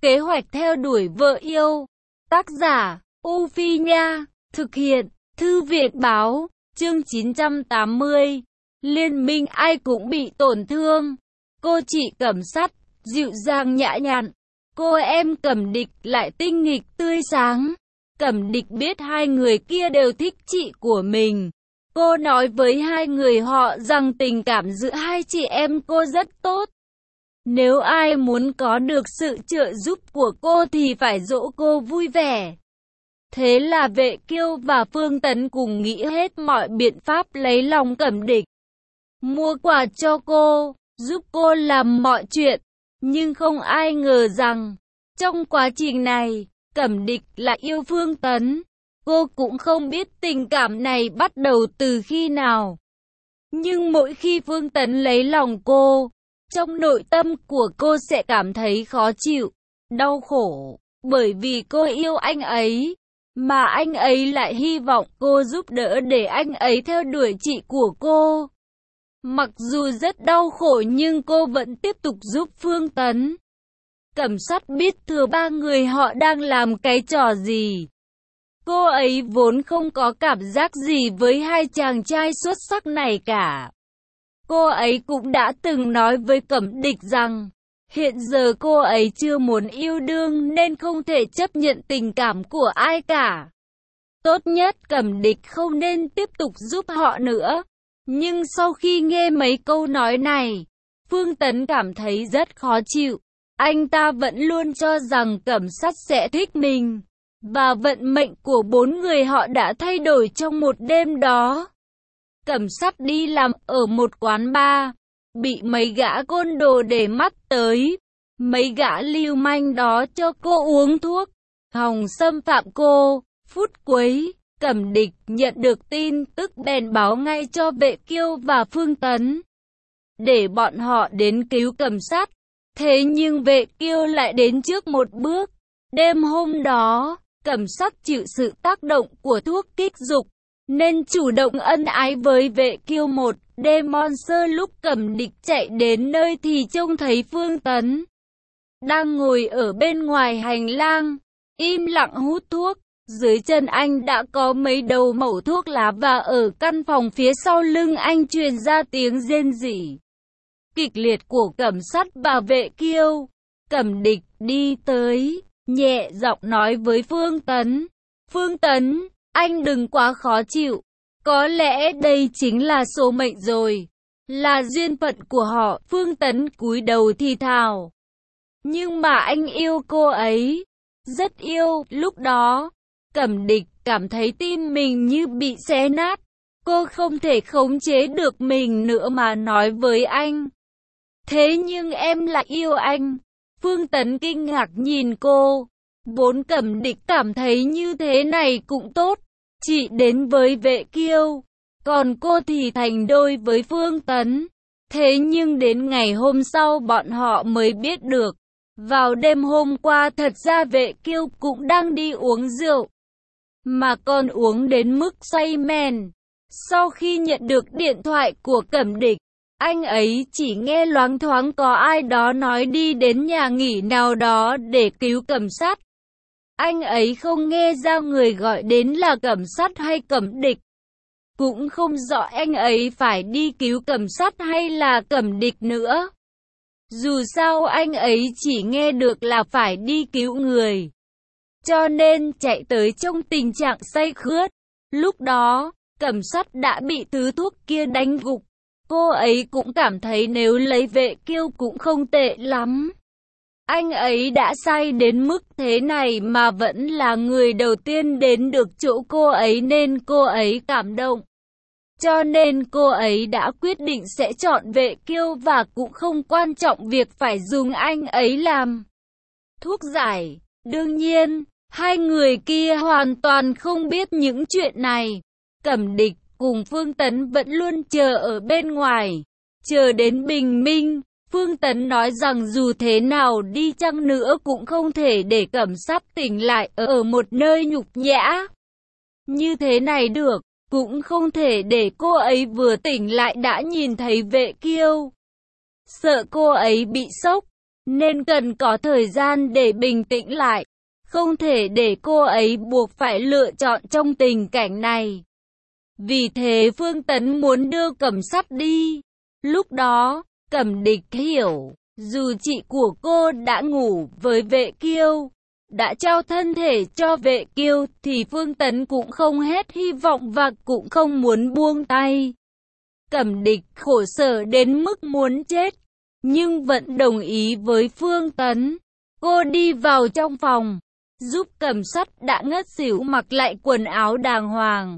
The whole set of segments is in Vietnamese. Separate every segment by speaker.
Speaker 1: Kế hoạch theo đuổi vợ yêu. Tác giả, U Phi Nha. Thực hiện, Thư viện Báo. Chương 980. Liên minh ai cũng bị tổn thương. Cô chị Cẩm Sắt, dịu dàng nhã nhặn. Cô em Cẩm Địch lại tinh nghịch tươi sáng. Cẩm Địch biết hai người kia đều thích chị của mình. Cô nói với hai người họ rằng tình cảm giữa hai chị em cô rất tốt. Nếu ai muốn có được sự trợ giúp của cô thì phải dỗ cô vui vẻ. Thế là Vệ Kiêu và Phương Tấn cùng nghĩ hết mọi biện pháp lấy lòng Cẩm Địch. Mua quà cho cô, giúp cô làm mọi chuyện. Nhưng không ai ngờ rằng, trong quá trình này, Cẩm Địch lại yêu Phương Tấn. Cô cũng không biết tình cảm này bắt đầu từ khi nào. Nhưng mỗi khi Phương Tấn lấy lòng cô, trong nội tâm của cô sẽ cảm thấy khó chịu, đau khổ, bởi vì cô yêu anh ấy, mà anh ấy lại hy vọng cô giúp đỡ để anh ấy theo đuổi chị của cô. Mặc dù rất đau khổ nhưng cô vẫn tiếp tục giúp Phương Tấn. Cẩm Sắt biết thừa ba người họ đang làm cái trò gì. Cô ấy vốn không có cảm giác gì với hai chàng trai xuất sắc này cả. Cô ấy cũng đã từng nói với Cẩm Địch rằng, hiện giờ cô ấy chưa muốn yêu đương nên không thể chấp nhận tình cảm của ai cả. Tốt nhất Cẩm Địch không nên tiếp tục giúp họ nữa. Nhưng sau khi nghe mấy câu nói này, Phương Tấn cảm thấy rất khó chịu. Anh ta vẫn luôn cho rằng Cẩm Sắt sẽ thích mình. Và vận mệnh của bốn người họ đã thay đổi trong một đêm đó. Cẩm Sắt đi làm ở một quán bar, bị mấy gã côn đồ để mắt tới. Mấy gã lưu manh đó cho cô uống thuốc, hòng xâm phạm cô. Phút cuối, Cẩm Địch nhận được tin tức bèn báo ngay cho Vệ Kiêu và Phương Tấn, để bọn họ đến cứu Cẩm Sắt. Thế nhưng Vệ Kiêu lại đến trước một bước. Đêm hôm đó, Cẩm Sắt chịu sự tác động của thuốc kích dục, nên chủ động ân ái với Vệ Kiêu một đêm. Monster lúc Cẩm Địch chạy đến nơi thì trông thấy Phương Tấn đang ngồi ở bên ngoài hành lang, im lặng hút thuốc. Dưới chân anh đã có mấy đầu mẩu thuốc lá và ở căn phòng phía sau lưng anh truyền ra tiếng rên rỉ kịch liệt của Cẩm Sắt và Vệ Kiêu. Cẩm Địch đi tới, nhẹ giọng nói với Phương Tấn. Phương Tấn, anh đừng quá khó chịu. Có lẽ đây chính là số mệnh rồi. Là duyên phận của họ. Phương Tấn cúi đầu thì thào. Nhưng mà anh yêu cô ấy. Rất yêu. Lúc đó, Cẩm Địch cảm thấy tim mình như bị xé nát. Cô không thể khống chế được mình nữa mà nói với anh. Thế nhưng em lại yêu anh. Phương Tấn kinh ngạc nhìn cô. Vốn Cẩm Địch cảm thấy như thế này cũng tốt. Chị đến với Vệ Kiêu, còn cô thì thành đôi với Phương Tấn. Thế nhưng đến ngày hôm sau bọn họ mới biết được. Vào đêm hôm qua thật ra Vệ Kiêu cũng đang đi uống rượu. Mà còn uống đến mức say men. Sau khi nhận được điện thoại của Cẩm Địch, anh ấy chỉ nghe loáng thoáng có ai đó nói đi đến nhà nghỉ nào đó để cứu Cẩm Sắt. Anh ấy không nghe ra người gọi đến là Cẩm Sắt hay Cẩm Địch. Cũng không rõ anh ấy phải đi cứu Cẩm Sắt hay là Cẩm Địch nữa. Dù sao anh ấy chỉ nghe được là phải đi cứu người. Cho nên chạy tới trong tình trạng say khướt. Lúc đó, Cẩm Sắt đã bị thứ thuốc kia đánh gục. Cô ấy cũng cảm thấy nếu lấy Vệ Kiêu cũng không tệ lắm. Anh ấy đã say đến mức thế này mà vẫn là người đầu tiên đến được chỗ cô ấy nên cô ấy cảm động. Cho nên cô ấy đã quyết định sẽ chọn Vệ Kiêu và cũng không quan trọng việc phải dùng anh ấy làm thuốc giải. Đương nhiên, hai người kia hoàn toàn không biết những chuyện này. Cẩm Địch cùng Phương Tấn vẫn luôn chờ ở bên ngoài, chờ đến bình minh. Phương Tấn nói rằng dù thế nào đi chăng nữa cũng không thể để Cẩm Sắt tỉnh lại ở một nơi nhục nhã như thế này được, cũng không thể để cô ấy vừa tỉnh lại đã nhìn thấy Vệ Kiêu. Sợ cô ấy bị sốc, nên cần có thời gian để bình tĩnh lại. Không thể để cô ấy buộc phải lựa chọn trong tình cảnh này. Vì thế Phương Tấn muốn đưa Cẩm Sắt đi. Lúc đó, Cẩm Địch hiểu, dù chị của cô đã ngủ với Vệ Kiêu, đã trao thân thể cho Vệ Kiêu, thì Phương Tấn cũng không hết hy vọng và cũng không muốn buông tay. Cẩm Địch khổ sở đến mức muốn chết, nhưng vẫn đồng ý với Phương Tấn. Cô đi vào trong phòng, giúp Cẩm Sắt đã ngất xỉu mặc lại quần áo đàng hoàng,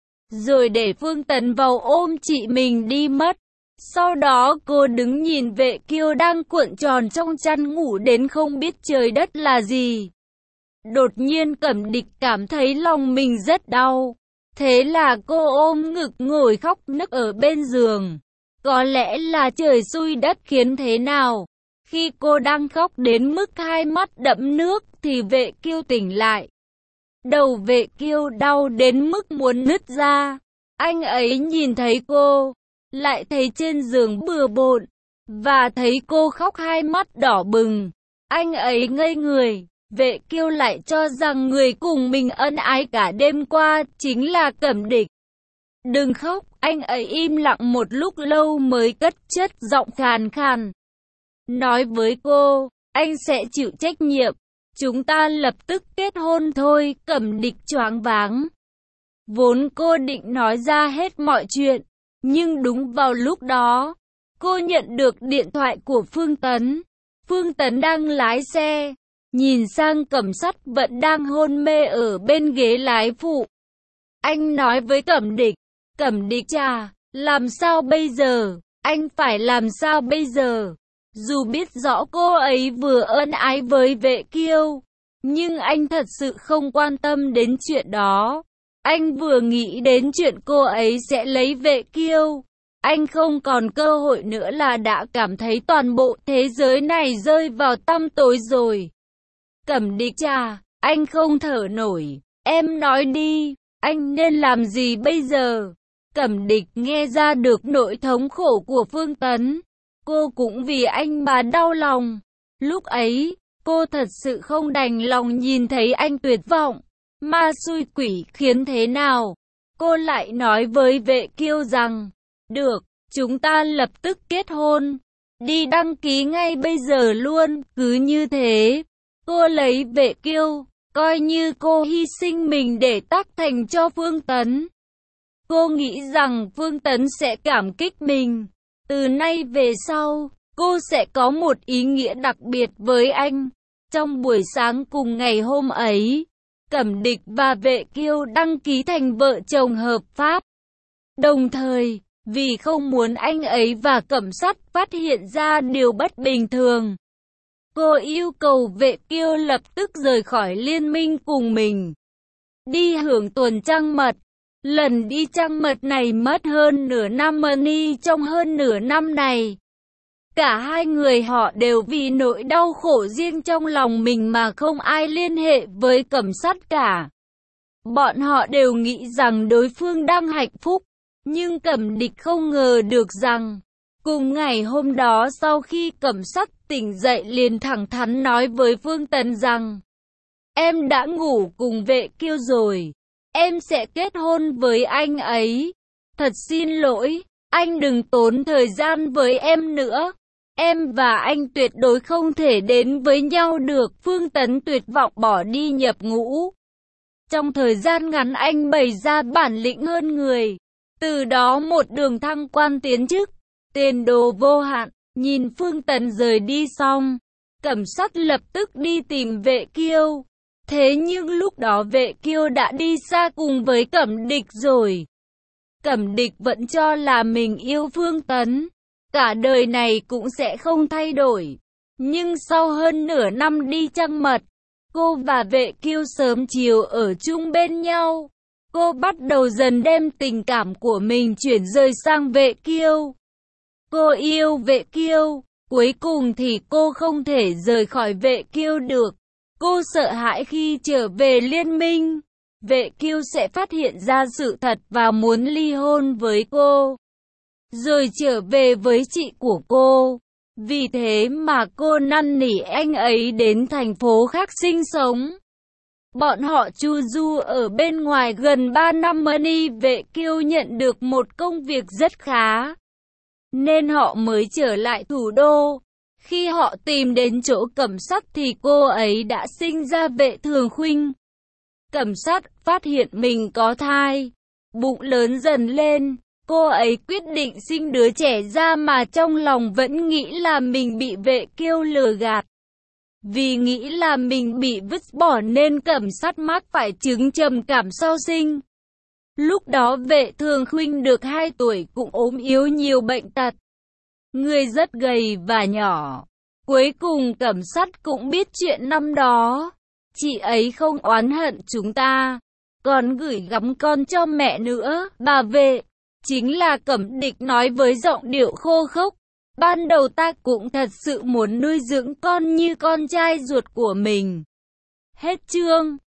Speaker 1: rồi để Phương Tấn vào ôm chị mình đi mất. Sau đó cô đứng nhìn Vệ Kiêu đang cuộn tròn trong chăn ngủ đến không biết trời đất là gì. Đột nhiên Cẩm Địch cảm thấy lòng mình rất đau. Thế là cô ôm ngực ngồi khóc nức ở bên giường. Có lẽ là trời xui đất khiến thế nào. Khi cô đang khóc đến mức hai mắt đẫm nước thì Vệ Kiêu tỉnh lại. Đầu Vệ Kiêu đau đến mức muốn nứt ra. Anh ấy nhìn thấy cô, lại thấy trên giường bừa bộn, và thấy cô khóc hai mắt đỏ bừng. Anh ấy ngây người. Vệ Kiêu lại cho rằng người cùng mình ân ái cả đêm qua chính là Cẩm Địch. Đừng khóc, anh ấy im lặng một lúc lâu mới cất chất giọng khàn khàn. Nói với cô, anh sẽ chịu trách nhiệm. Chúng ta lập tức kết hôn thôi. Cẩm Địch choáng váng. Vốn cô định nói ra hết mọi chuyện, nhưng đúng vào lúc đó, cô nhận được điện thoại của Phương Tấn. Phương Tấn đang lái xe, nhìn sang Cẩm Sắt vẫn đang hôn mê ở bên ghế lái phụ. Anh nói với Cẩm Địch chà, làm sao bây giờ? Anh phải làm sao bây giờ? Dù biết rõ cô ấy vừa ân ái với Vệ Kiêu, nhưng anh thật sự không quan tâm đến chuyện đó. Anh vừa nghĩ đến chuyện cô ấy sẽ lấy Vệ Kiêu, anh không còn cơ hội nữa là đã cảm thấy toàn bộ thế giới này rơi vào tăm tối rồi. Cẩm Địch chà, anh không thở nổi. Em nói đi, anh nên làm gì bây giờ? Cẩm Địch nghe ra được nỗi thống khổ của Phương Tấn. Cô cũng vì anh mà đau lòng. Lúc ấy, cô thật sự không đành lòng nhìn thấy anh tuyệt vọng. Ma xui quỷ khiến thế nào? Cô lại nói với Vệ Kiêu rằng, được, chúng ta lập tức kết hôn. Đi đăng ký ngay bây giờ luôn. Cứ như thế, cô lấy Vệ Kiêu, coi như cô hy sinh mình để tác thành cho Phương Tấn. Cô nghĩ rằng Phương Tấn sẽ cảm kích mình. Từ nay về sau, cô sẽ có một ý nghĩa đặc biệt với anh. Trong buổi sáng cùng ngày hôm ấy, Cẩm Địch và Vệ Kiêu đăng ký thành vợ chồng hợp pháp. Đồng thời, vì không muốn anh ấy và Cẩm Sắt phát hiện ra điều bất bình thường, cô yêu cầu Vệ Kiêu lập tức rời khỏi liên minh cùng mình, đi hưởng tuần trăng mật. Lần đi trăng mật này mất hơn nửa năm money. Trong hơn nửa năm này, cả hai người họ đều vì nỗi đau khổ riêng trong lòng mình mà không ai liên hệ với Cẩm Sắt cả. Bọn họ đều nghĩ rằng đối phương đang hạnh phúc, nhưng Cẩm Địch không ngờ được rằng, cùng ngày hôm đó sau khi Cẩm Sắt tỉnh dậy liền thẳng thắn nói với Phương Tấn rằng, em đã ngủ cùng Vệ Kiêu rồi, em sẽ kết hôn với anh ấy. Thật xin lỗi, anh đừng tốn thời gian với em nữa. Em và anh tuyệt đối không thể đến với nhau được. Phương Tấn tuyệt vọng bỏ đi nhập ngũ. Trong thời gian ngắn anh bày ra bản lĩnh hơn người. Từ đó một đường thăng quan tiến chức, tiền đồ vô hạn. Nhìn Phương Tấn rời đi xong, Cẩm Sắt lập tức đi tìm Vệ Kiêu. Thế nhưng lúc đó Vệ Kiêu đã đi xa cùng với Cẩm Địch rồi. Cẩm Địch vẫn cho là mình yêu Phương Tấn, cả đời này cũng sẽ không thay đổi. Nhưng sau hơn nửa năm đi trăng mật, cô và Vệ Kiêu sớm chiều ở chung bên nhau. Cô bắt đầu dần đem tình cảm của mình chuyển rời sang Vệ Kiêu. Cô yêu Vệ Kiêu, cuối cùng thì cô không thể rời khỏi Vệ Kiêu được. Cô sợ hãi khi trở về liên minh, Vệ Kiêu sẽ phát hiện ra sự thật và muốn ly hôn với cô, rồi trở về với chị của cô. Vì thế mà cô năn nỉ anh ấy đến thành phố khác sinh sống. Bọn họ chu du ở bên ngoài gần 3 năm. Mani Vệ Kiêu nhận được một công việc rất khá, nên họ mới trở lại thủ đô. Khi họ tìm đến chỗ Cẩm Sát thì cô ấy đã sinh ra Vệ Thường Khuynh. Cẩm Sát phát hiện mình có thai, bụng lớn dần lên. Cô ấy quyết định sinh đứa trẻ ra mà trong lòng vẫn nghĩ là mình bị Vệ Kiêu lừa gạt. Vì nghĩ là mình bị vứt bỏ nên Cẩm Sát mắc phải chứng trầm cảm sau sinh. Lúc đó Vệ Thường Khuynh được 2 tuổi cũng ốm yếu nhiều bệnh tật. Người rất gầy và nhỏ. Cuối cùng Cẩm Sát cũng biết chuyện năm đó. Chị ấy không oán hận chúng ta, còn gửi gắm con cho mẹ nữa. Bà Vệ, chính là Cẩm Địch nói với giọng điệu khô khốc. Ban đầu ta cũng thật sự muốn nuôi dưỡng con như con trai ruột của mình. Hết chương.